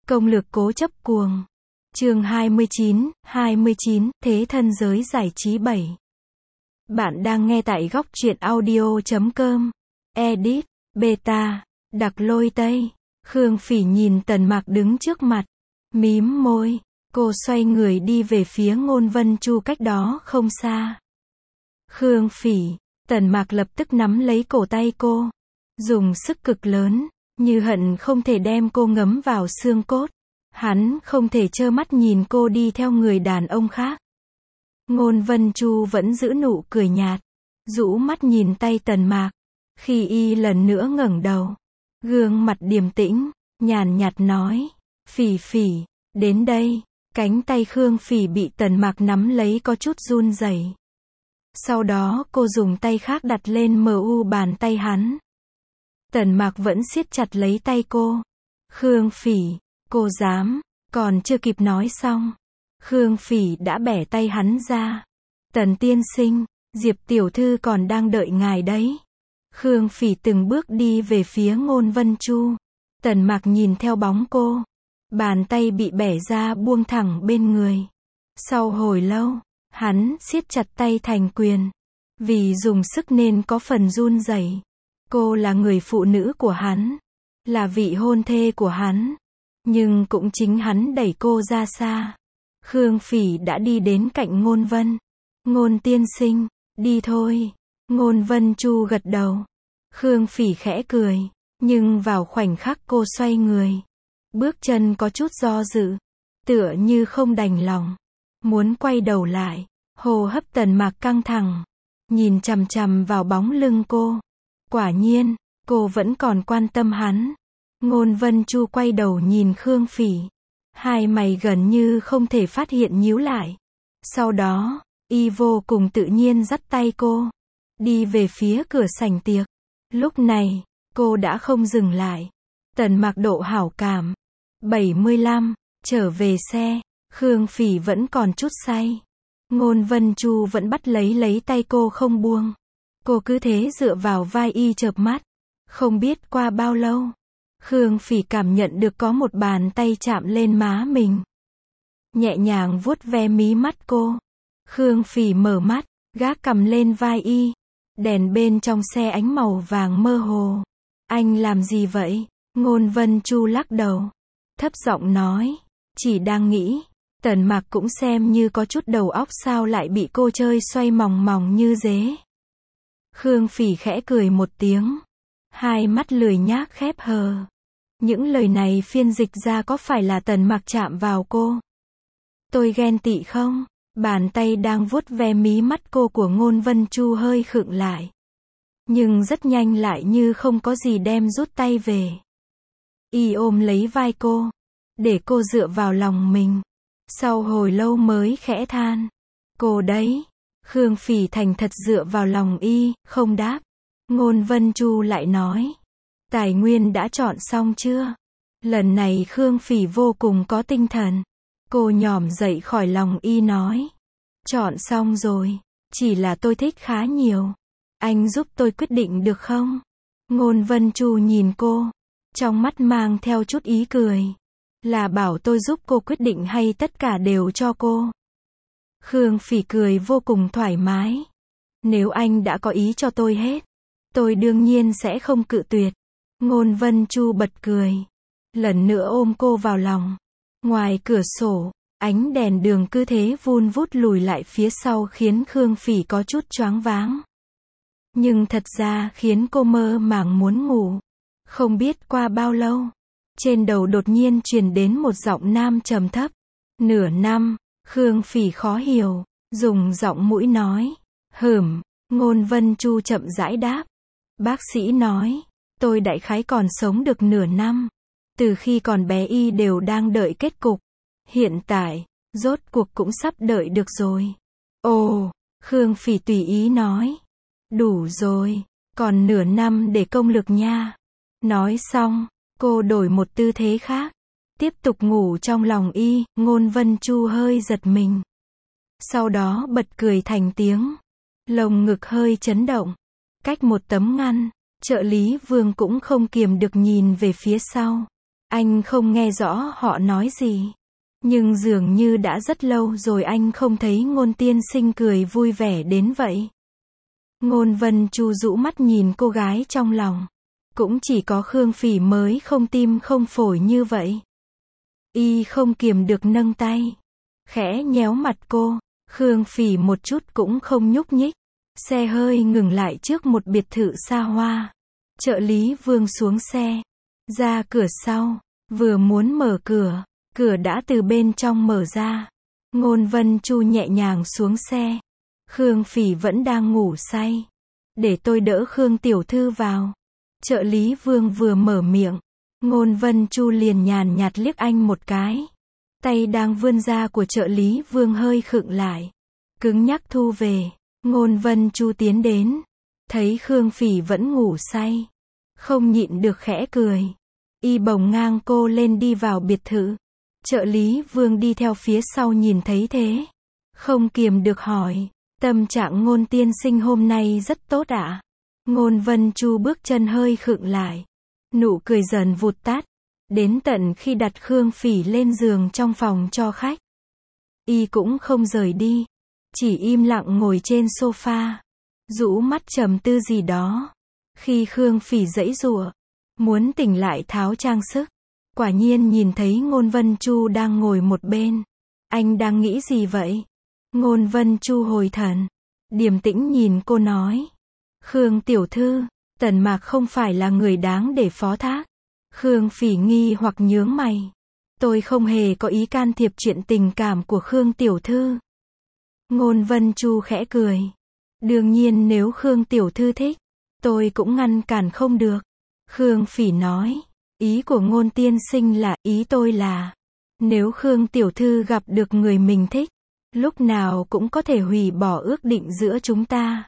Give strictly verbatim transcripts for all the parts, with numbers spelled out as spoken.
Công lược cố chấp cuồng. Chương hai mươi chín, hai mươi chín, Thế thân giới giải trí bảy. Bạn đang nghe tại góc truyện audio chấm com. Edit, beta, đặc lôi tây. Khương Phỉ nhìn Tần Mạc đứng trước mặt. Mím môi. Cô xoay người đi về phía Ngôn Vân Chu cách đó không xa. Khương Phỉ. Tần Mạc lập tức nắm lấy cổ tay cô. Dùng sức cực lớn. Như hận không thể đem cô ngấm vào xương cốt. Hắn không thể trơ mắt nhìn cô đi theo người đàn ông khác. Ngôn Vân Chu vẫn giữ nụ cười nhạt. Rũ mắt nhìn tay Tần Mạc. Khi y lần nữa ngẩng đầu. Gương mặt điềm tĩnh, nhàn nhạt nói. Phỉ Phỉ, đến đây. Cánh tay Khương Phỉ bị Tần Mạc nắm lấy có chút run rẩy. Sau đó cô dùng tay khác đặt lên mu bàn tay hắn. Tần Mạc vẫn siết chặt lấy tay cô. Khương Phỉ, cô dám, còn chưa kịp nói xong. Khương Phỉ đã bẻ tay hắn ra. Tần tiên sinh, Diệp tiểu thư còn đang đợi ngài đấy. Khương Phỉ từng bước đi về phía Ngôn Vân Chu. Tần Mạc nhìn theo bóng cô. Bàn tay bị bẻ ra buông thẳng bên người. Sau hồi lâu, hắn siết chặt tay thành quyền. Vì dùng sức nên có phần run rẩy. Cô là người phụ nữ của hắn. Là vị hôn thê của hắn. Nhưng cũng chính hắn đẩy cô ra xa. Khương Phỉ đã đi đến cạnh Ngôn Vân. Ngôn tiên sinh, đi thôi. Ngôn Vân Chu gật đầu. Khương Phỉ khẽ cười. Nhưng vào khoảnh khắc cô xoay người. Bước chân có chút do dự. Tựa như không đành lòng. Muốn quay đầu lại. Hô hấp Tần Mạc căng thẳng. Nhìn chằm chằm vào bóng lưng cô. Quả nhiên, cô vẫn còn quan tâm hắn. Ngôn Vân Chu quay đầu nhìn Khương Phỉ. Hai mày gần như không thể phát hiện nhíu lại. Sau đó, y vô cùng tự nhiên dắt tay cô. Đi về phía cửa sảnh tiệc. Lúc này, cô đã không dừng lại. Tần Mạc độ hảo cảm. bảy mươi lăm, trở về xe. Khương Phỉ vẫn còn chút say. Ngôn Vân Chu vẫn bắt lấy lấy tay cô không buông. Cô cứ thế dựa vào vai y chợp mắt. Không biết qua bao lâu. Khương Phỉ cảm nhận được có một bàn tay chạm lên má mình. Nhẹ nhàng vuốt ve mí mắt cô. Khương Phỉ mở mắt, gác cằm lên vai y. Đèn bên trong xe ánh màu vàng mơ hồ. Anh làm gì vậy? Ngôn Vân Chu lắc đầu. Thấp giọng nói. Chỉ đang nghĩ. Tần Mạc cũng xem như có chút đầu óc sao lại bị cô chơi xoay mòng mòng như dế. Khương Phỉ khẽ cười một tiếng. Hai mắt lười nhác khép hờ. Những lời này phiên dịch ra có phải là Tần Mạc chạm vào cô? Tôi ghen tị không? Bàn tay đang vuốt ve mí mắt cô của Ngôn Vân Chu hơi khựng lại. Nhưng rất nhanh lại như không có gì đem rút tay về. Y ôm lấy vai cô. Để cô dựa vào lòng mình. Sau hồi lâu mới khẽ than. Cô đấy. Khương Phỉ thành thật dựa vào lòng y, không đáp. Ngôn Vân Chu lại nói. Tài nguyên đã chọn xong chưa? Lần này Khương Phỉ vô cùng có tinh thần. Cô nhỏm dậy khỏi lòng y nói. Chọn xong rồi. Chỉ là tôi thích khá nhiều. Anh giúp tôi quyết định được không? Ngôn Vân Chu nhìn cô. Trong mắt mang theo chút ý cười. Là bảo tôi giúp cô quyết định hay tất cả đều cho cô? Khương Phỉ cười vô cùng thoải mái. Nếu anh đã có ý cho tôi hết. Tôi đương nhiên sẽ không cự tuyệt. Ngôn Vân Chu bật cười. Lần nữa ôm cô vào lòng. Ngoài cửa sổ, ánh đèn đường cứ thế vun vút lùi lại phía sau khiến Khương Phỉ có chút choáng váng. Nhưng thật ra khiến cô mơ màng muốn ngủ. Không biết qua bao lâu. Trên đầu đột nhiên truyền đến một giọng nam trầm thấp. Nửa năm, Khương Phỉ khó hiểu. Dùng giọng mũi nói. Hửm, Ngôn Vân Chu chậm rãi đáp. Bác sĩ nói. Tôi đại khái còn sống được nửa năm. Từ khi còn bé y đều đang đợi kết cục. Hiện tại, rốt cuộc cũng sắp đợi được rồi. Ồ, Khương Phỉ tùy ý nói. Đủ rồi, còn nửa năm để công lược nha. Nói xong, cô đổi một tư thế khác. Tiếp tục ngủ trong lòng y. Ngôn Vân Chu hơi giật mình. Sau đó bật cười thành tiếng. Lồng ngực hơi chấn động. Cách một tấm ngăn. Trợ lý Vương cũng không kiềm được nhìn về phía sau. Anh không nghe rõ họ nói gì. Nhưng dường như đã rất lâu rồi anh không thấy Ngôn tiên sinh cười vui vẻ đến vậy. Ngôn Vân Chu rũ mắt nhìn cô gái trong lòng. Cũng chỉ có Khương Phỉ mới không tim không phổi như vậy. Y không kiềm được nâng tay. Khẽ nhéo mặt cô. Khương Phỉ một chút cũng không nhúc nhích. Xe hơi ngừng lại trước một biệt thự xa hoa. Trợ lý Vương xuống xe. Ra cửa sau. Vừa muốn mở cửa. Cửa đã từ bên trong mở ra. Ngôn Vân Chu nhẹ nhàng xuống xe. Khương Phỉ vẫn đang ngủ say. Để tôi đỡ Khương tiểu thư vào. Trợ lý Vương vừa mở miệng. Ngôn Vân Chu liền nhàn nhạt liếc anh một cái. Tay đang vươn ra của trợ lý Vương hơi khựng lại. Cứng nhắc thu về. Ngôn Vân Chu tiến đến. Thấy Khương Phỉ vẫn ngủ say. Không nhịn được khẽ cười. Y bồng ngang cô lên đi vào biệt thự. Trợ lý Vương đi theo phía sau nhìn thấy thế. Không kiềm được hỏi. Tâm trạng Ngôn tiên sinh hôm nay rất tốt ạ. À? Ngôn Vân Chu bước chân hơi khựng lại. Nụ cười dần vụt tắt. Đến tận khi đặt Khương Phỉ lên giường trong phòng cho khách. Y cũng không rời đi. Chỉ im lặng ngồi trên sofa. Rũ mắt trầm tư gì đó. Khi Khương Phỉ giãy giụa. Muốn tỉnh lại tháo trang sức. Quả nhiên nhìn thấy Ngôn Vân Chu đang ngồi một bên. Anh đang nghĩ gì vậy? Ngôn Vân Chu hồi thần. Điềm tĩnh nhìn cô nói. Khương tiểu thư, Tần Mạc không phải là người đáng để phó thác. Khương Phỉ nghi hoặc nhướng mày. Tôi không hề có ý can thiệp chuyện tình cảm của Khương tiểu thư. Ngôn Vân Chu khẽ cười. Đương nhiên nếu Khương tiểu thư thích, tôi cũng ngăn cản không được. Khương Phỉ nói. Ý của Ngôn tiên sinh là, ý tôi là, nếu Khương tiểu thư gặp được người mình thích, lúc nào cũng có thể hủy bỏ ước định giữa chúng ta.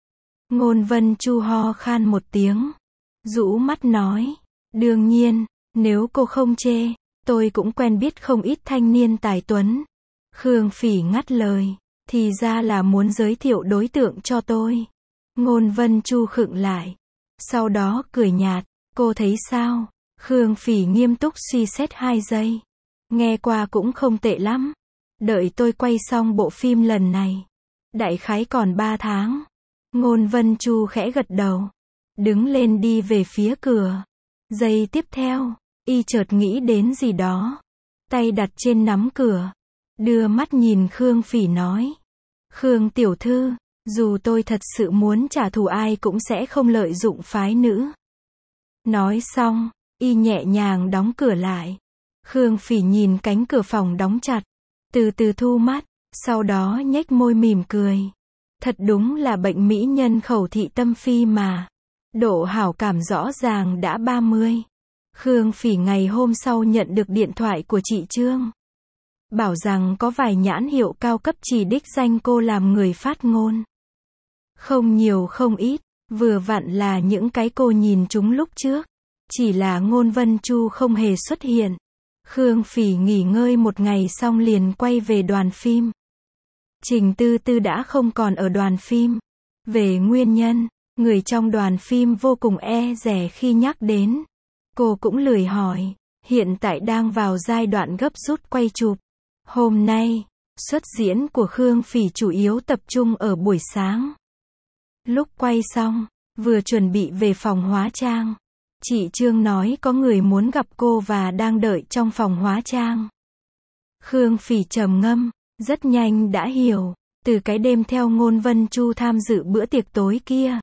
Ngôn Vân Chu ho khan một tiếng. Rũ mắt nói. Đương nhiên, nếu cô không chê, tôi cũng quen biết không ít thanh niên tài tuấn. Khương Phỉ ngắt lời. Thì ra là muốn giới thiệu đối tượng cho tôi. Ngôn Vân Chu khựng lại. Sau đó cười nhạt. Cô thấy sao? Khương Phỉ nghiêm túc suy xét hai giây. Nghe qua cũng không tệ lắm. Đợi tôi quay xong bộ phim lần này. Đại khái còn ba tháng. Ngôn Vân Chu khẽ gật đầu. Đứng lên đi về phía cửa. Giây tiếp theo, y chợt nghĩ đến gì đó. Tay đặt trên nắm cửa. Đưa mắt nhìn Khương Phỉ nói. Khương tiểu thư, dù tôi thật sự muốn trả thù ai cũng sẽ không lợi dụng phái nữ. Nói xong, y nhẹ nhàng đóng cửa lại. Khương Phỉ nhìn cánh cửa phòng đóng chặt. Từ từ thu mắt, sau đó nhếch môi mỉm cười. Thật đúng là bệnh mỹ nhân khẩu thị tâm phi mà. Độ hảo cảm rõ ràng đã ba mươi. Khương Phỉ ngày hôm sau nhận được điện thoại của chị Trương. Bảo rằng có vài nhãn hiệu cao cấp chỉ đích danh cô làm người phát ngôn. Không nhiều không ít, vừa vặn là những cái cô nhìn chúng lúc trước. Chỉ là Ngôn Vân Chu không hề xuất hiện. Khương Phỉ nghỉ ngơi một ngày xong liền quay về đoàn phim. Trình Tư Tư đã không còn ở đoàn phim. Về nguyên nhân, người trong đoàn phim vô cùng e dè khi nhắc đến. Cô cũng lười hỏi. Hiện tại đang vào giai đoạn gấp rút quay chụp. Hôm nay, xuất diễn của Khương Phỉ chủ yếu tập trung ở buổi sáng. Lúc quay xong, vừa chuẩn bị về phòng hóa trang. Chị Trương nói có người muốn gặp cô và đang đợi trong phòng hóa trang. Khương Phỉ trầm ngâm, rất nhanh đã hiểu. Từ cái đêm theo Ngôn Vân Chu tham dự bữa tiệc tối kia.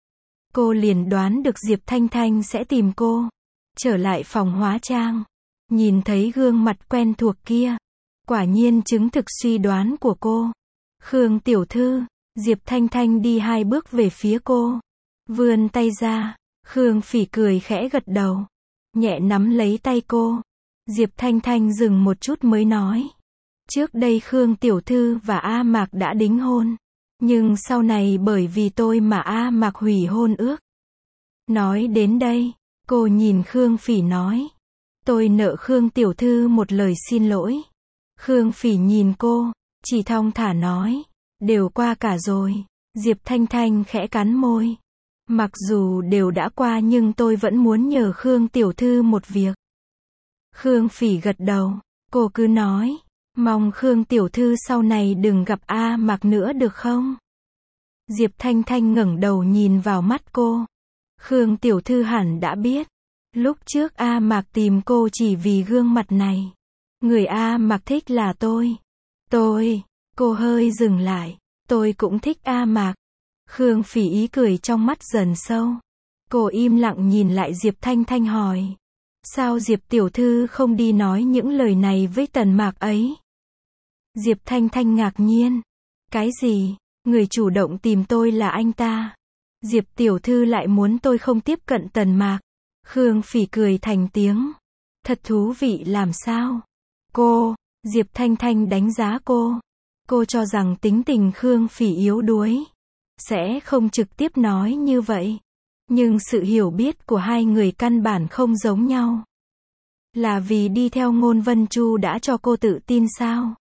Cô liền đoán được Diệp Thanh Thanh sẽ tìm cô. Trở lại phòng hóa trang. Nhìn thấy gương mặt quen thuộc kia. Quả nhiên chứng thực suy đoán của cô. Khương tiểu thư, Diệp Thanh Thanh đi hai bước về phía cô. Vươn tay ra. Khương Phỉ cười khẽ gật đầu. Nhẹ nắm lấy tay cô. Diệp Thanh Thanh dừng một chút mới nói. Trước đây Khương tiểu thư và A Mạc đã đính hôn. Nhưng sau này bởi vì tôi mà A Mạc hủy hôn ước. Nói đến đây, cô nhìn Khương Phỉ nói. Tôi nợ Khương tiểu thư một lời xin lỗi. Khương Phỉ nhìn cô, chỉ thong thả nói. Đều qua cả rồi. Diệp Thanh Thanh khẽ cắn môi. Mặc dù đều đã qua nhưng tôi vẫn muốn nhờ Khương tiểu thư một việc. Khương Phỉ gật đầu. Cô cứ nói. Mong Khương tiểu thư sau này đừng gặp A Mạc nữa được không? Diệp Thanh Thanh ngẩng đầu nhìn vào mắt cô. Khương tiểu thư hẳn đã biết. Lúc trước A Mạc tìm cô chỉ vì gương mặt này. Người A Mạc thích là tôi. Tôi, cô hơi dừng lại. Tôi cũng thích A Mạc. Khương Phỉ ý cười trong mắt dần sâu. Cô im lặng nhìn lại Diệp Thanh Thanh hỏi. Sao Diệp tiểu thư không đi nói những lời này với Tần Mạc ấy? Diệp Thanh Thanh ngạc nhiên. Cái gì? Người chủ động tìm tôi là anh ta. Diệp tiểu thư lại muốn tôi không tiếp cận Tần Mạc. Khương Phỉ cười thành tiếng. Thật thú vị làm sao? Cô, Diệp Thanh Thanh đánh giá cô. Cô cho rằng tính tình Khương Phỉ yếu đuối. Sẽ không trực tiếp nói như vậy. Nhưng sự hiểu biết của hai người căn bản không giống nhau. Là vì đi theo Ngôn Vân Chu đã cho cô tự tin sao?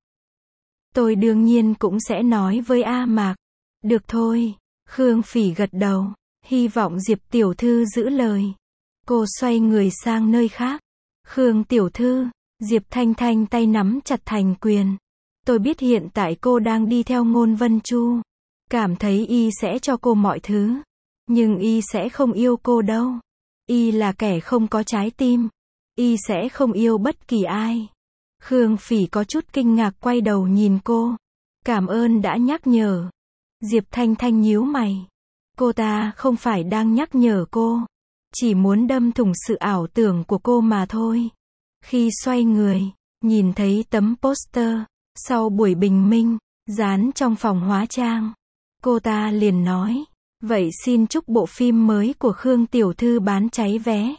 Tôi đương nhiên cũng sẽ nói với A Mạc. Được thôi. Khương Phỉ gật đầu. Hy vọng Diệp tiểu thư giữ lời. Cô xoay người sang nơi khác. Khương tiểu thư. Diệp Thanh Thanh tay nắm chặt thành quyền. Tôi biết hiện tại cô đang đi theo Ngôn Vân Chu. Cảm thấy y sẽ cho cô mọi thứ. Nhưng y sẽ không yêu cô đâu. Y là kẻ không có trái tim. Y sẽ không yêu bất kỳ ai. Khương Phỉ có chút kinh ngạc quay đầu nhìn cô. Cảm ơn đã nhắc nhở. Diệp Thanh Thanh nhíu mày. Cô ta không phải đang nhắc nhở cô. Chỉ muốn đâm thủng sự ảo tưởng của cô mà thôi. Khi xoay người, nhìn thấy tấm poster, sau buổi bình minh, dán trong phòng hóa trang. Cô ta liền nói. Vậy xin chúc bộ phim mới của Khương tiểu thư bán cháy vé.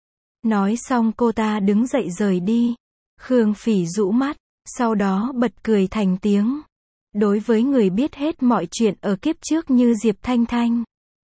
Nói xong cô ta đứng dậy rời đi. Khương Phỉ rũ mắt, sau đó bật cười thành tiếng. Đối với người biết hết mọi chuyện ở kiếp trước như Diệp Thanh Thanh.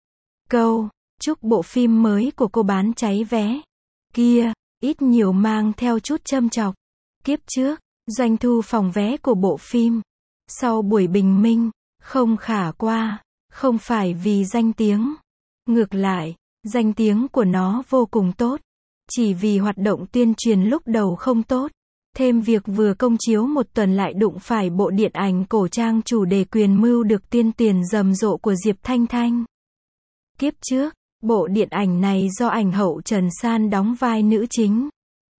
Câu, chúc bộ phim mới của cô bán cháy vé. Kia, ít nhiều mang theo chút châm chọc. Kiếp trước, doanh thu phòng vé của bộ phim. Sau buổi bình minh, không khả qua. Không phải vì danh tiếng. Ngược lại, danh tiếng của nó vô cùng tốt. Chỉ vì hoạt động tuyên truyền lúc đầu không tốt. Thêm việc vừa công chiếu một tuần lại đụng phải bộ điện ảnh cổ trang chủ đề quyền mưu được tiên tiền rầm rộ của Diệp Thanh Thanh. Kiếp trước, bộ điện ảnh này do ảnh hậu Trần San đóng vai nữ chính.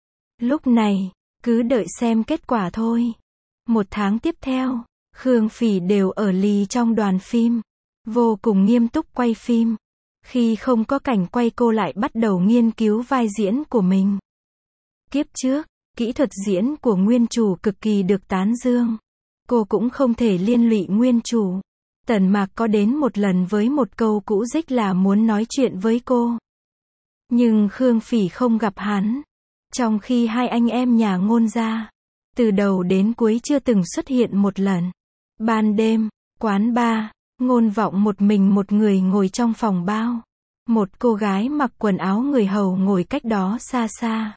Lúc này, cứ đợi xem kết quả thôi. Một tháng tiếp theo, Khương Phỉ đều ở lì trong đoàn phim. Vô cùng nghiêm túc quay phim. Khi không có cảnh quay cô lại bắt đầu nghiên cứu vai diễn của mình. Kiếp trước, kỹ thuật diễn của nguyên chủ cực kỳ được tán dương. Cô cũng không thể liên lụy nguyên chủ. Tần Mạc có đến một lần với một câu cũ dích là muốn nói chuyện với cô. Nhưng Khương Phỉ không gặp hắn. Trong khi hai anh em nhà Ngôn gia, từ đầu đến cuối chưa từng xuất hiện một lần. Ban đêm, quán bar. Ngôn Vọng một mình một người ngồi trong phòng bao. Một cô gái mặc quần áo người hầu ngồi cách đó xa xa.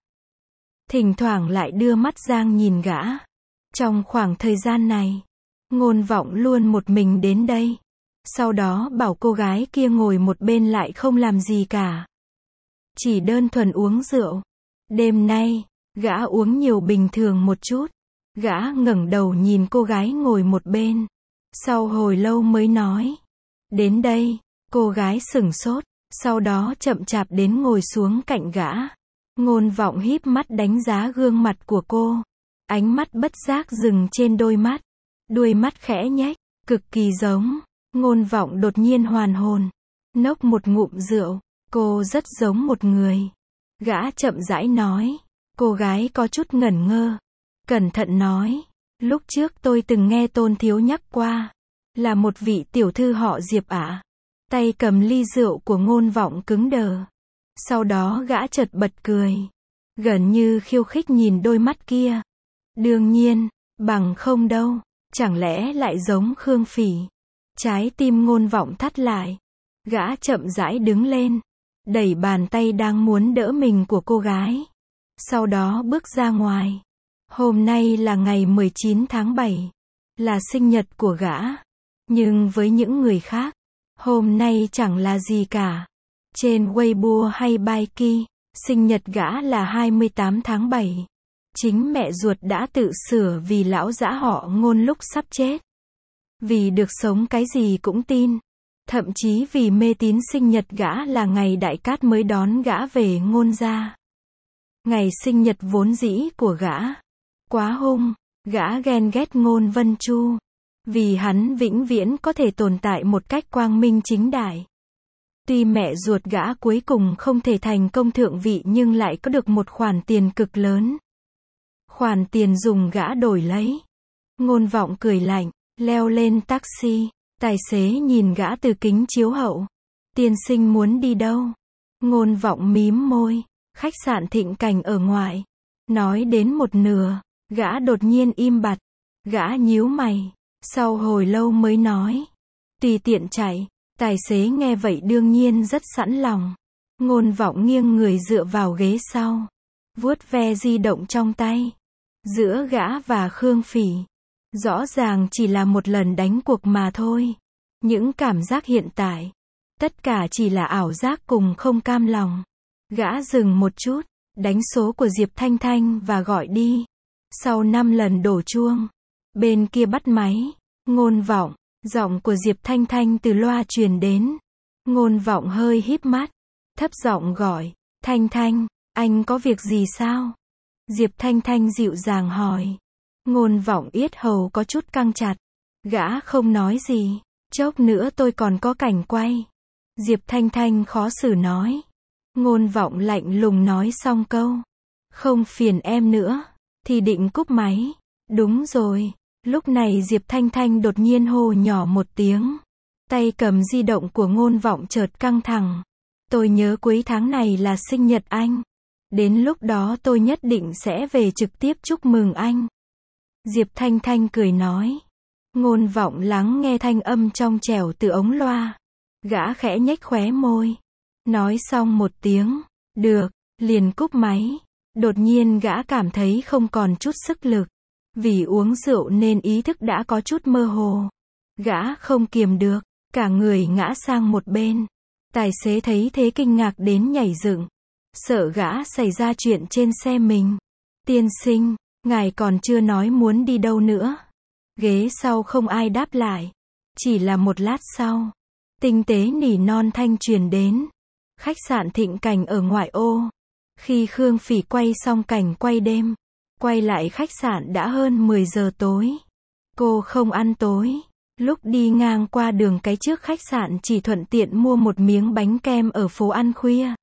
Thỉnh thoảng lại đưa mắt Giang nhìn gã. Trong khoảng thời gian này, Ngôn Vọng luôn một mình đến đây. Sau đó bảo cô gái kia ngồi một bên lại không làm gì cả. Chỉ đơn thuần uống rượu. Đêm nay, gã uống nhiều bình thường một chút. Gã ngẩng đầu nhìn cô gái ngồi một bên. Sau hồi lâu mới nói. Đến đây, cô gái sửng sốt, sau đó chậm chạp đến ngồi xuống cạnh gã. Ngôn Vọng híp mắt đánh giá gương mặt của cô. Ánh mắt bất giác dừng trên đôi mắt. Đuôi mắt khẽ nhếch, cực kỳ giống. Ngôn Vọng đột nhiên hoàn hồn. Nốc một ngụm rượu, cô rất giống một người. Gã chậm rãi nói. Cô gái có chút ngẩn ngơ. Cẩn thận nói. Lúc trước tôi từng nghe Tôn thiếu nhắc qua. Là một vị tiểu thư họ Diệp ạ. Tay cầm ly rượu của Ngôn Vọng cứng đờ. Sau đó gã chợt bật cười. Gần như khiêu khích nhìn đôi mắt kia. Đương nhiên, bằng không đâu. Chẳng lẽ lại giống Khương Phỉ. Trái tim Ngôn Vọng thắt lại. Gã chậm rãi đứng lên. Đẩy bàn tay đang muốn đỡ mình của cô gái. Sau đó bước ra ngoài. Hôm nay là ngày mười chín tháng bảy. Là sinh nhật của gã. Nhưng với những người khác, hôm nay chẳng là gì cả. Trên Weibo hay Baiki, sinh nhật gã là hai mươi tám tháng bảy. Chính mẹ ruột đã tự sửa vì lão dã họ Ngôn lúc sắp chết. Vì được sống cái gì cũng tin. Thậm chí vì mê tín sinh nhật gã là ngày Đại Cát mới đón gã về Ngôn gia. Ngày sinh nhật vốn dĩ của gã. Quá hung, gã ghen ghét Ngôn Vân Chu. Vì hắn vĩnh viễn có thể tồn tại một cách quang minh chính đại. Tuy mẹ ruột gã cuối cùng không thể thành công thượng vị nhưng lại có được một khoản tiền cực lớn. Khoản tiền dùng gã đổi lấy. Ngôn Vọng cười lạnh, leo lên taxi. Tài xế nhìn gã từ kính chiếu hậu. Tiên sinh muốn đi đâu? Ngôn Vọng mím môi. Khách sạn Thịnh Cảnh ở ngoài. Nói đến một nửa, gã đột nhiên im bặt. Gã nhíu mày. Sau hồi lâu mới nói. Tùy tiện chạy. Tài xế nghe vậy đương nhiên rất sẵn lòng. Ngôn Vọng nghiêng người dựa vào ghế sau. Vuốt ve di động trong tay. Giữa gã và Khương Phỉ. Rõ ràng chỉ là một lần đánh cuộc mà thôi. Những cảm giác hiện tại. Tất cả chỉ là ảo giác cùng không cam lòng. Gã dừng một chút. Đánh số của Diệp Thanh Thanh và gọi đi. Sau năm lần đổ chuông. Bên kia bắt máy. Ngôn Vọng. Giọng của Diệp Thanh Thanh từ loa truyền đến. Ngôn Vọng hơi híp mắt. Thấp giọng gọi. Thanh Thanh, anh có việc gì sao? Diệp Thanh Thanh dịu dàng hỏi. Ngôn Vọng yết hầu có chút căng chặt. Gã không nói gì. Chốc nữa tôi còn có cảnh quay. Diệp Thanh Thanh khó xử nói. Ngôn Vọng lạnh lùng nói xong câu. Không phiền em nữa. Thì định cúp máy. Đúng rồi. Lúc này Diệp Thanh Thanh đột nhiên hô nhỏ một tiếng. Tay cầm di động của Ngôn Vọng chợt căng thẳng. Tôi nhớ cuối tháng này là sinh nhật anh. Đến lúc đó tôi nhất định sẽ về trực tiếp chúc mừng anh. Diệp Thanh Thanh cười nói. Ngôn Vọng lắng nghe thanh âm trong trẻo từ ống loa. Gã khẽ nhếch khóe môi. Nói xong một tiếng. Được, liền cúp máy. Đột nhiên gã cảm thấy không còn chút sức lực. Vì uống rượu nên ý thức đã có chút mơ hồ. Gã không kiềm được. Cả người ngã sang một bên. Tài xế thấy thế kinh ngạc đến nhảy dựng. Sợ gã xảy ra chuyện trên xe mình. Tiên sinh, ngài còn chưa nói muốn đi đâu nữa. Ghế sau không ai đáp lại. Chỉ là một lát sau. Tinh tế nỉ non thanh truyền đến. Khách sạn Thịnh Cảnh ở ngoại ô. Khi Khương Phỉ quay xong cảnh quay đêm. Quay lại khách sạn đã hơn mười giờ tối. Cô không ăn tối. Lúc đi ngang qua đường cái trước khách sạn chỉ thuận tiện mua một miếng bánh kem ở phố ăn khuya.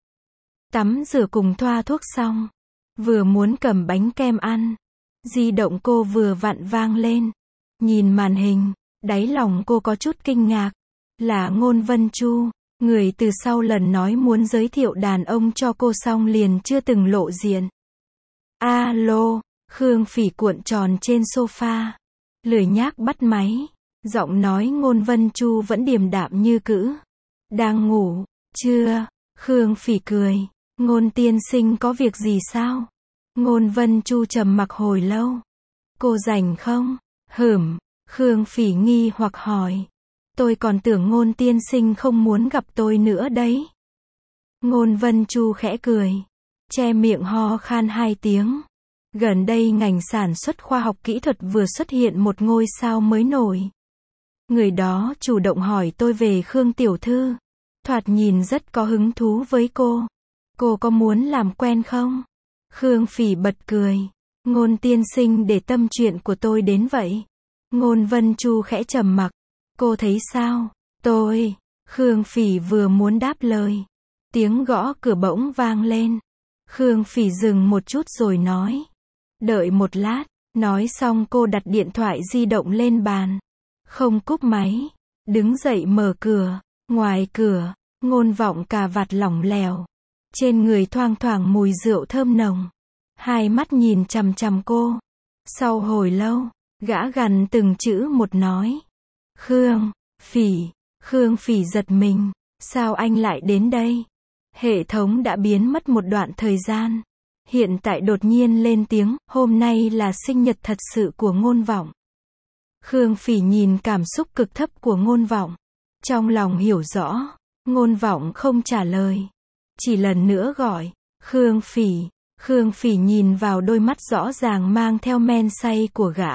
Tắm rửa cùng thoa thuốc xong. Vừa muốn cầm bánh kem ăn. Di động cô vừa vặn vang lên. Nhìn màn hình, đáy lòng cô có chút kinh ngạc. Là Ngôn Vân Chu. Người từ sau lần nói muốn giới thiệu đàn ông cho cô xong liền chưa từng lộ diện. Alo, Khương Phỉ cuộn tròn trên sofa. Lười nhác bắt máy. Giọng nói Ngôn Vân Chu vẫn điềm đạm như cũ. Đang ngủ, chưa? Khương Phỉ cười. Ngôn tiên sinh có việc gì sao? Ngôn Vân Chu trầm mặc hồi lâu. Cô rảnh không? Hửm. Khương Phỉ nghi hoặc hỏi. Tôi còn tưởng Ngôn tiên sinh không muốn gặp tôi nữa đấy. Ngôn Vân Chu khẽ cười. Che miệng ho khan hai tiếng. Gần đây ngành sản xuất khoa học kỹ thuật vừa xuất hiện một ngôi sao mới nổi. Người đó chủ động hỏi tôi về Khương tiểu thư. Thoạt nhìn rất có hứng thú với cô. Cô có muốn làm quen không? Khương Phỉ bật cười. Ngôn tiên sinh để tâm chuyện của tôi đến vậy. Ngôn Vân Chu khẽ trầm mặc. Cô thấy sao? Tôi. Khương Phỉ vừa muốn đáp lời. Tiếng gõ cửa bỗng vang lên. Khương Phỉ dừng một chút rồi nói. Đợi một lát. Nói xong cô đặt điện thoại di động lên bàn. Không cúp máy. Đứng dậy mở cửa. Ngoài cửa, Ngôn Vọng cà vạt lỏng lẻo. Trên người thoang thoảng mùi rượu thơm nồng. Hai mắt nhìn chằm chằm cô. Sau hồi lâu, gã gằn từng chữ một nói. Khương Phỉ. Khương Phỉ giật mình. Sao anh lại đến đây? Hệ thống đã biến mất một đoạn thời gian. Hiện tại đột nhiên lên tiếng, hôm nay là sinh nhật thật sự của Ngôn Vọng. Khương Phỉ nhìn cảm xúc cực thấp của Ngôn Vọng. Trong lòng hiểu rõ, Ngôn Vọng không trả lời. Chỉ lần nữa gọi, Khương Phỉ, Khương Phỉ nhìn vào đôi mắt rõ ràng mang theo men say của gã.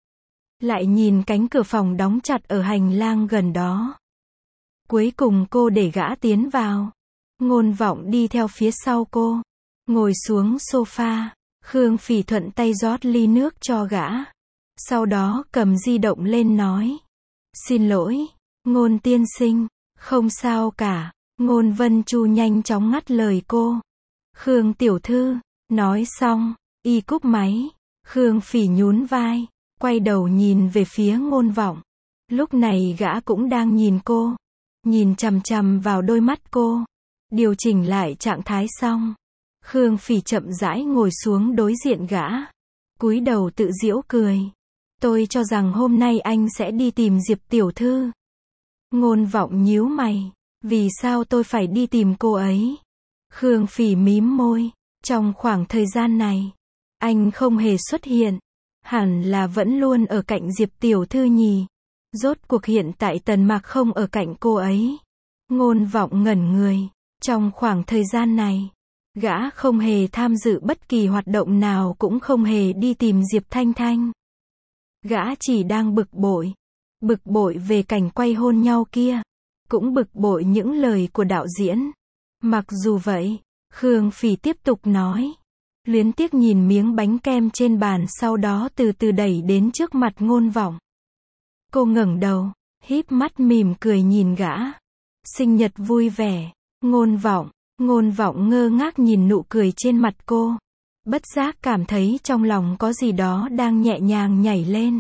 Lại nhìn cánh cửa phòng đóng chặt ở hành lang gần đó. Cuối cùng cô để gã tiến vào. Ngôn Vọng đi theo phía sau cô. Ngồi xuống sofa. Khương Phỉ thuận tay rót ly nước cho gã. Sau đó cầm di động lên nói. Xin lỗi, Ngôn tiên sinh. Không sao cả. Ngôn Vân Chu nhanh chóng ngắt lời cô. Khương tiểu thư. Nói xong, y cúp máy. Khương Phỉ nhún vai. Quay đầu nhìn về phía Ngôn Vọng. Lúc này gã cũng đang nhìn cô. Nhìn chằm chằm vào đôi mắt cô. Điều chỉnh lại trạng thái xong. Khương Phỉ chậm rãi ngồi xuống đối diện gã. Cúi đầu tự giễu cười. Tôi cho rằng hôm nay anh sẽ đi tìm Diệp tiểu thư. Ngôn Vọng nhíu mày. Vì sao tôi phải đi tìm cô ấy? Khương Phỉ mím môi. Trong khoảng thời gian này, anh không hề xuất hiện. Hẳn là vẫn luôn ở cạnh Diệp tiểu thư nhỉ. Rốt cuộc hiện tại Tần Mạc không ở cạnh cô ấy. Ngôn Vọng ngẩn người. Trong khoảng thời gian này, gã không hề tham dự bất kỳ hoạt động nào, cũng không hề đi tìm Diệp Thanh Thanh. Gã chỉ đang bực bội. Bực bội về cảnh quay hôn nhau kia. Cũng bực bội những lời của đạo diễn. Mặc dù vậy, Khương Phỉ tiếp tục nói. Luyến tiếc nhìn miếng bánh kem trên bàn, sau đó từ từ đẩy đến trước mặt Ngôn Vọng. Cô ngẩng đầu, híp mắt mỉm cười nhìn gã. Sinh nhật vui vẻ. Ngôn Vọng. Ngôn Vọng ngơ ngác nhìn nụ cười trên mặt cô. Bất giác cảm thấy trong lòng có gì đó đang nhẹ nhàng nhảy lên.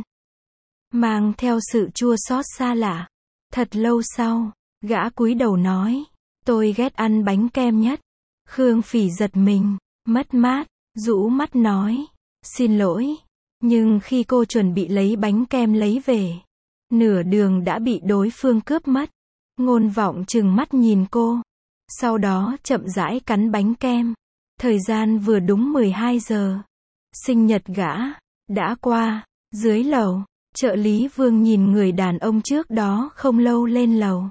Mang theo sự chua xót xa lạ. Thật lâu sau, gã cúi đầu nói. Tôi ghét ăn bánh kem nhất. Khương Phỉ giật mình, mất mát, rũ mắt nói. Xin lỗi. Nhưng khi cô chuẩn bị lấy bánh kem lấy về, nửa đường đã bị đối phương cướp mất. Ngôn Vọng trừng mắt nhìn cô. Sau đó chậm rãi cắn bánh kem. Thời gian vừa đúng mười hai giờ. Sinh nhật gã đã qua. Dưới lầu, trợ lý Vương nhìn người đàn ông trước đó không lâu lên lầu.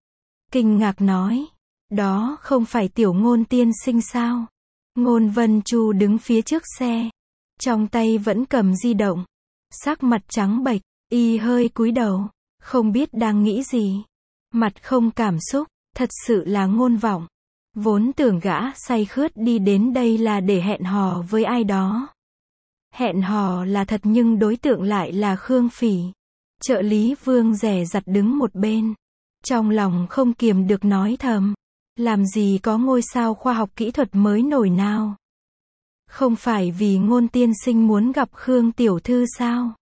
Kinh ngạc nói. Đó không phải Tiểu Ngôn tiên sinh sao? Ngôn Vân Chu đứng phía trước xe. Trong tay vẫn cầm di động. Sắc mặt trắng bệch, y hơi cúi đầu. Không biết đang nghĩ gì. Mặt không cảm xúc. Thật sự là Ngôn Vọng. Vốn tưởng gã say khướt đi đến đây là để hẹn hò với ai đó. Hẹn hò là thật nhưng đối tượng lại là Khương Phỉ. Trợ lý Vương dè dặt đứng một bên. Trong lòng không kiềm được nói thầm. Làm gì có ngôi sao khoa học kỹ thuật mới nổi nào. Không phải vì Ngôn tiên sinh muốn gặp Khương tiểu thư sao?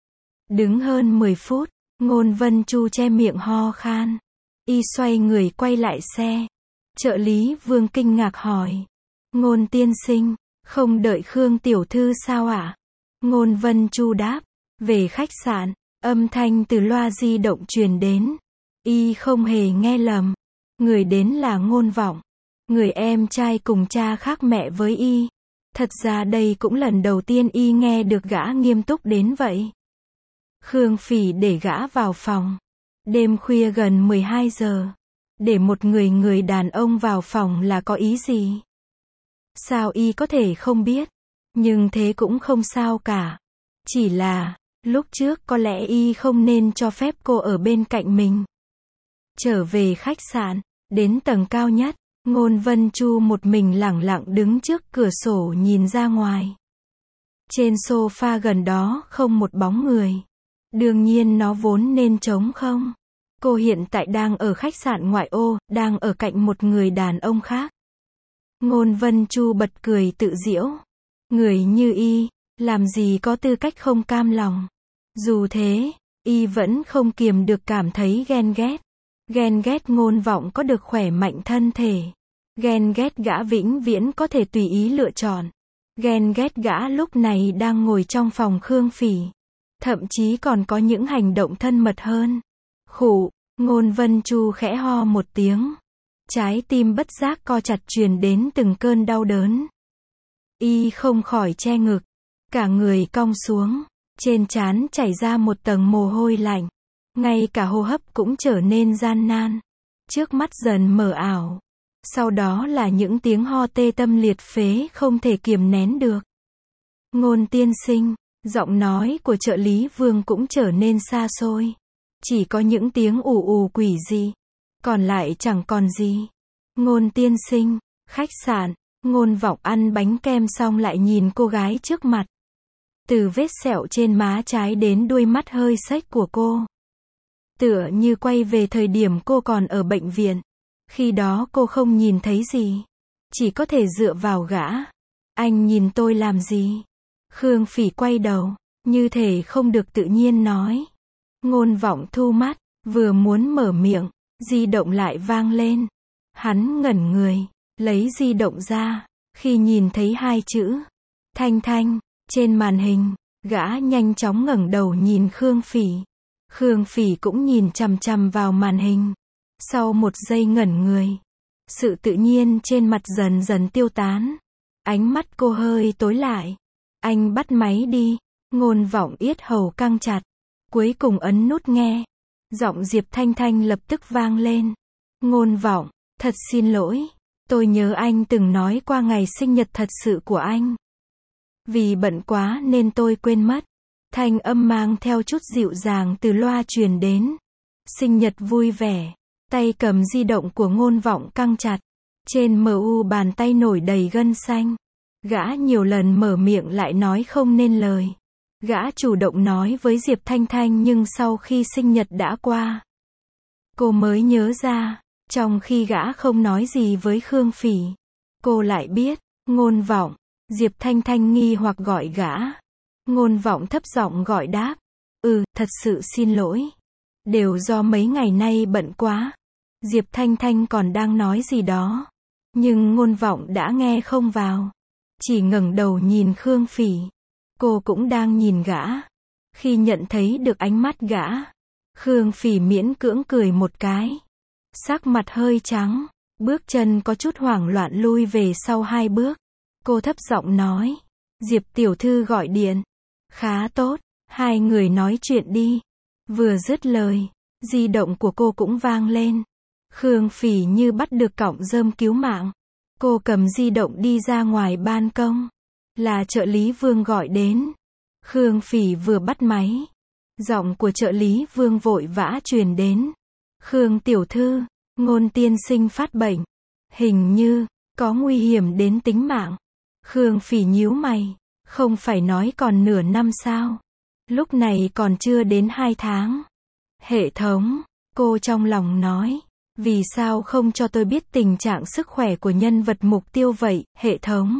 Đứng hơn mười phút, Ngôn Vân Chu che miệng ho khan. Y xoay người quay lại xe. Trợ lý Vương kinh ngạc hỏi. Ngôn tiên sinh, không đợi Khương tiểu thư sao ạ? À? Ngôn Vân Chu đáp. Về khách sạn, âm thanh từ loa di động truyền đến. Y không hề nghe lầm. Người đến là Ngôn Vọng. Người em trai cùng cha khác mẹ với y. Thật ra đây cũng lần đầu tiên y nghe được gã nghiêm túc đến vậy. Khương Phỉ để gã vào phòng. Đêm khuya gần mười hai giờ. Để một người người đàn ông vào phòng là có ý gì? Sao y có thể không biết? Nhưng thế cũng không sao cả. Chỉ là, lúc trước có lẽ y không nên cho phép cô ở bên cạnh mình. Trở về khách sạn, đến tầng cao nhất, Ngôn Vân Chu một mình lẳng lặng đứng trước cửa sổ nhìn ra ngoài. Trên sofa gần đó không một bóng người. Đương nhiên nó vốn nên trống không. Cô hiện tại đang ở khách sạn ngoại ô, đang ở cạnh một người đàn ông khác. Ngôn Vân Chu bật cười tự giễu. Người như y, làm gì có tư cách không cam lòng. Dù thế, y vẫn không kiềm được cảm thấy ghen ghét. Ghen ghét Ngôn Vọng có được khỏe mạnh thân thể. Ghen ghét gã vĩnh viễn có thể tùy ý lựa chọn. Ghen ghét gã lúc này đang ngồi trong phòng Khương Phỉ. Thậm chí còn có những hành động thân mật hơn. Khụ, Ngôn Vân Chu khẽ ho một tiếng. Trái tim bất giác co chặt truyền đến từng cơn đau đớn. Y không khỏi che ngực. Cả người cong xuống. Trên trán chảy ra một tầng mồ hôi lạnh. Ngay cả hô hấp cũng trở nên gian nan. Trước mắt dần mờ ảo. Sau đó là những tiếng ho tê tâm liệt phế không thể kiềm nén được. Ngôn tiên sinh, giọng nói của trợ lý Vương cũng trở nên xa xôi. Chỉ có những tiếng ù ù quỷ dị. Còn lại chẳng còn gì. Ngôn tiên sinh, khách sạn, Ngôn Vọng ăn bánh kem xong lại nhìn cô gái trước mặt. Từ vết sẹo trên má trái đến đuôi mắt hơi xếch của cô. Tựa như quay về thời điểm cô còn ở bệnh viện. Khi đó cô không nhìn thấy gì. Chỉ có thể dựa vào gã. Anh nhìn tôi làm gì? Khương Phỉ quay đầu, như thể không được tự nhiên nói. Ngôn Vọng thu mắt, vừa muốn mở miệng, di động lại vang lên. Hắn ngẩn người, lấy di động ra, khi nhìn thấy hai chữ Thanh Thanh trên màn hình, gã nhanh chóng ngẩng đầu nhìn Khương Phỉ. Khương Phỉ cũng nhìn chằm chằm vào màn hình. Sau một giây ngẩn người, sự tự nhiên trên mặt dần dần tiêu tán. Ánh mắt cô hơi tối lại. Anh bắt máy đi. Ngôn Vọng yết hầu căng chặt. Cuối cùng ấn nút nghe. Giọng Diệp Thanh Thanh lập tức vang lên. Ngôn Vọng, thật xin lỗi. Tôi nhớ anh từng nói qua ngày sinh nhật thật sự của anh. Vì bận quá nên tôi quên mất. Thanh âm mang theo chút dịu dàng từ loa truyền đến. Sinh nhật vui vẻ. Tay cầm di động của Ngôn Vọng căng chặt. Trên mờ u bàn tay nổi đầy gân xanh. Gã nhiều lần mở miệng lại nói không nên lời. Gã chủ động nói với Diệp Thanh Thanh nhưng sau khi sinh nhật đã qua, cô mới nhớ ra. Trong khi gã không nói gì với Khương Phỉ, cô lại biết. Ngôn Vọng. Diệp Thanh Thanh nghi hoặc gọi gã. Ngôn Vọng thấp giọng gọi đáp. Ừ, thật sự xin lỗi. Đều do mấy ngày nay bận quá. Diệp Thanh Thanh còn đang nói gì đó. Nhưng Ngôn Vọng đã nghe không vào. Chỉ ngẩng đầu nhìn Khương Phỉ. Cô cũng đang nhìn gã. Khi nhận thấy được ánh mắt gã, Khương Phỉ miễn cưỡng cười một cái. Sắc mặt hơi trắng, bước chân có chút hoảng loạn lui về sau hai bước. Cô thấp giọng nói. Diệp tiểu thư gọi điện. Khá tốt, hai người nói chuyện đi. Vừa dứt lời, di động của cô cũng vang lên. Khương Phỉ như bắt được cọng rơm cứu mạng. Cô cầm di động đi ra ngoài ban công. Là trợ lý Vương gọi đến. Khương Phỉ vừa bắt máy. Giọng của trợ lý Vương vội vã truyền đến. Khương tiểu thư, Ngôn tiên sinh phát bệnh. Hình như, có nguy hiểm đến tính mạng. Khương Phỉ nhíu mày. Không phải nói còn nửa năm sao? Lúc này còn chưa đến hai tháng. Hệ thống, cô trong lòng nói. Vì sao không cho tôi biết tình trạng sức khỏe của nhân vật mục tiêu vậy, hệ thống?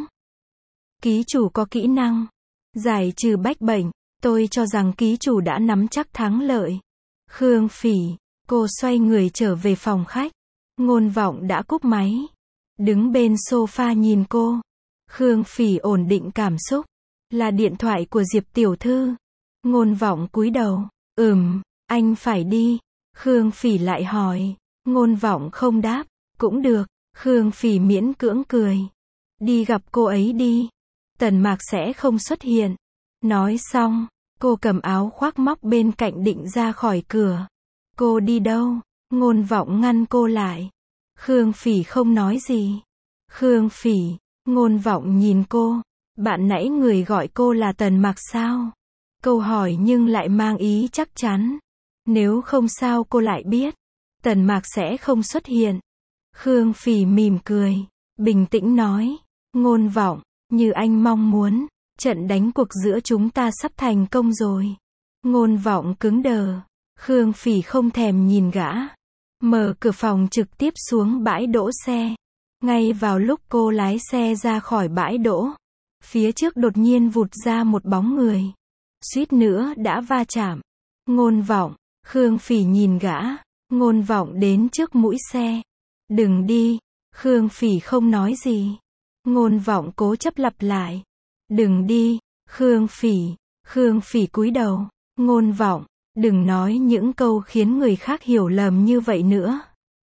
Ký chủ có kỹ năng giải trừ bách bệnh. Tôi cho rằng ký chủ đã nắm chắc thắng lợi. Khương Phỉ, cô xoay người trở về phòng khách. Ngôn Vọng đã cúp máy. Đứng bên sofa nhìn cô. Khương Phỉ ổn định cảm xúc. Là điện thoại của Diệp tiểu thư. Ngôn Vọng cúi đầu. Ừm, anh phải đi. Khương Phỉ lại hỏi. Ngôn Vọng không đáp. Cũng được. Khương Phỉ miễn cưỡng cười. Đi gặp cô ấy đi. Tần Mạc sẽ không xuất hiện. Nói xong, cô cầm áo khoác móc bên cạnh định ra khỏi cửa. Cô đi đâu? Ngôn Vọng ngăn cô lại. Khương Phỉ không nói gì. Khương Phỉ, Ngôn Vọng nhìn cô. Bạn nãy người gọi cô là Tần Mạc sao? Câu hỏi nhưng lại mang ý chắc chắn. Nếu không sao cô lại biết. Tần Mạc sẽ không xuất hiện. Khương Phỉ mỉm cười. Bình tĩnh nói. Ngôn Vọng, như anh mong muốn. Trận đánh cuộc giữa chúng ta sắp thành công rồi. Ngôn Vọng cứng đờ. Khương Phỉ không thèm nhìn gã. Mở cửa phòng trực tiếp xuống bãi đỗ xe. Ngay vào lúc cô lái xe ra khỏi bãi đỗ, phía trước đột nhiên vụt ra một bóng người. Suýt nữa đã va chạm. Ngôn Vọng. Khương Phỉ nhìn gã. Ngôn Vọng đến trước mũi xe. Đừng đi. Khương Phỉ không nói gì. Ngôn Vọng cố chấp lặp lại. Đừng đi. Khương Phỉ. Khương Phỉ cúi đầu. Ngôn Vọng, đừng nói những câu khiến người khác hiểu lầm như vậy nữa.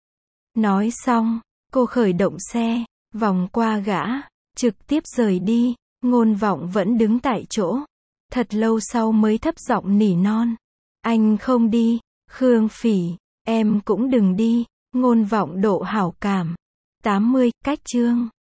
Nói xong, cô khởi động xe, vòng qua gã, trực tiếp rời đi. Ngôn Vọng vẫn đứng tại chỗ. Thật lâu sau mới thấp giọng nỉ non. Anh không đi. Khương Phỉ, em cũng đừng đi. Ngôn Vọng độ hảo cảm. tám mươi, cách chương.